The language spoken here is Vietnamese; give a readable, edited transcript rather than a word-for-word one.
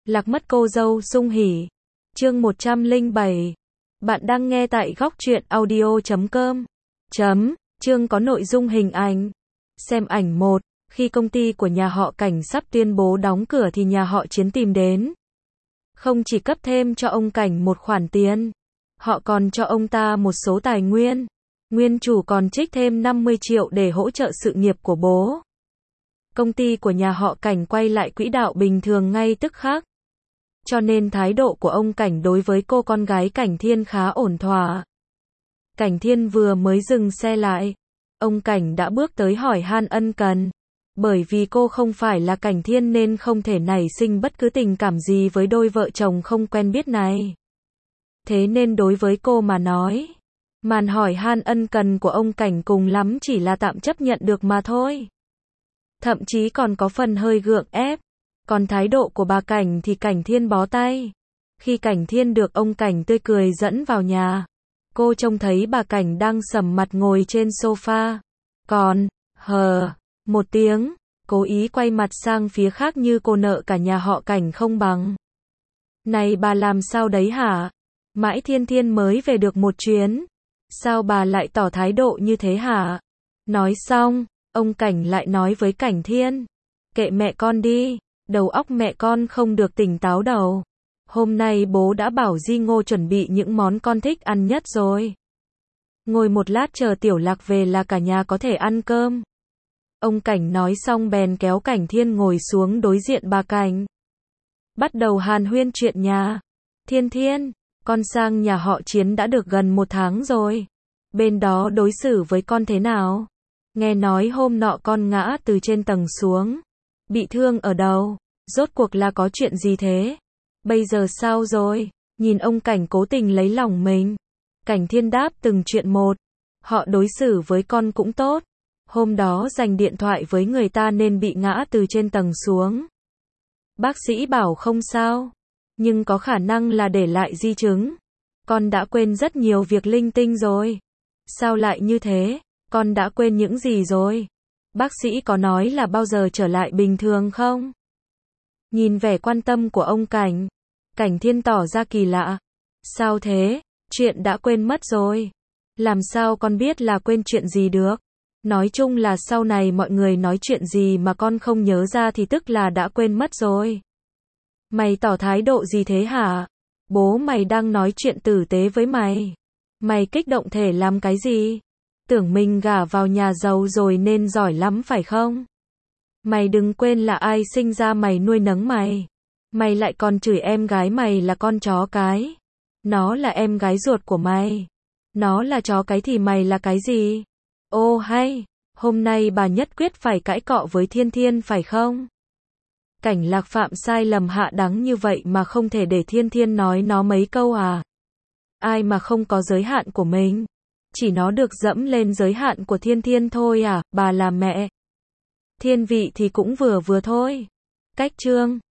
Lạc mất cô dâu Dung Hỉ. Chương 107. Bạn đang nghe tại góc truyện audio.com. Chương có nội dung hình ảnh. Xem ảnh 1. Khi công ty của nhà họ Cảnh sắp tuyên bố đóng cửa thì nhà họ Chiến tìm đến. Không chỉ cấp thêm cho ông Cảnh một khoản tiền, họ còn cho ông ta một số tài nguyên. Nguyên chủ còn trích thêm 50 triệu để hỗ trợ sự nghiệp của bố. Công ty của nhà họ Cảnh quay lại quỹ đạo bình thường ngay tức khắc. Cho nên thái độ của ông Cảnh đối với cô con gái Cảnh Thiên khá ổn thỏa. Cảnh Thiên vừa mới dừng xe lại, ông Cảnh đã bước tới hỏi han ân cần. Bởi vì cô không phải là Cảnh Thiên nên không thể nảy sinh bất cứ tình cảm gì với đôi vợ chồng không quen biết này. Thế nên đối với cô mà nói, màn hỏi han ân cần của ông Cảnh cùng lắm chỉ là tạm chấp nhận được mà thôi. Thậm chí còn có phần hơi gượng ép. Còn thái độ của bà Cảnh thì Cảnh Thiên bó tay. Khi Cảnh Thiên được ông Cảnh tươi cười dẫn vào nhà, cô trông thấy bà Cảnh đang sầm mặt ngồi trên sofa. Còn, một tiếng, cố ý quay mặt sang phía khác như cô nợ cả nhà họ Cảnh không bằng. Này bà làm sao đấy hả? Mãi Thiên Thiên mới về được một chuyến. Sao bà lại tỏ thái độ như thế hả? Nói xong, ông Cảnh lại nói với Cảnh Thiên. Kệ mẹ con đi. Đầu óc mẹ con không được tỉnh táo đầu. Hôm nay bố đã bảo Di Ngô chuẩn bị những món con thích ăn nhất rồi. Ngồi một lát chờ Tiểu Lạc về là cả nhà có thể ăn cơm. Ông Cảnh nói xong bèn kéo Cảnh Thiên ngồi xuống đối diện bà Cảnh. Bắt đầu hàn huyên chuyện nhà. Thiên Thiên, con sang nhà họ Chiến đã được gần 1 tháng rồi. Bên đó đối xử với con thế nào? Nghe nói hôm nọ con ngã từ trên tầng xuống. Bị thương ở đầu, rốt cuộc là có chuyện gì thế? Bây giờ sao rồi? Nhìn ông Cảnh cố tình lấy lòng mình. Cảnh Thiên đáp từng chuyện một. Họ đối xử với con cũng tốt. Hôm đó giành điện thoại với người ta nên bị ngã từ trên tầng xuống. Bác sĩ bảo không sao, nhưng có khả năng là để lại di chứng. Con đã quên rất nhiều việc linh tinh rồi. Sao lại như thế? Con đã quên những gì rồi? Bác sĩ có nói là bao giờ trở lại bình thường không? Nhìn vẻ quan tâm của ông Cảnh, Cảnh Thiên tỏ ra kỳ lạ. Sao thế? Chuyện đã quên mất rồi. Làm sao con biết là quên chuyện gì được? Nói chung là sau này mọi người nói chuyện gì mà con không nhớ ra thì tức là đã quên mất rồi. Mày tỏ thái độ gì thế hả? Bố mày đang nói chuyện tử tế với mày. Mày kích động thể làm cái gì? Tưởng mình gả vào nhà giàu rồi nên giỏi lắm phải không? Mày đừng quên là ai sinh ra mày nuôi nấng mày. Mày lại còn chửi em gái mày là con chó cái. Nó là em gái ruột của mày. Nó là chó cái thì mày là cái gì? Ô hay, hôm nay bà nhất quyết phải cãi cọ với Thiên Thiên phải không? Cảnh Lạc phạm sai lầm hạ đắng như vậy mà không thể để Thiên Thiên nói nó mấy câu à? Ai mà không có giới hạn của mình? Chỉ nó được dẫm lên giới hạn của Thiên Thiên thôi à, bà là mẹ. Thiên vị thì cũng vừa vừa thôi. Cách chương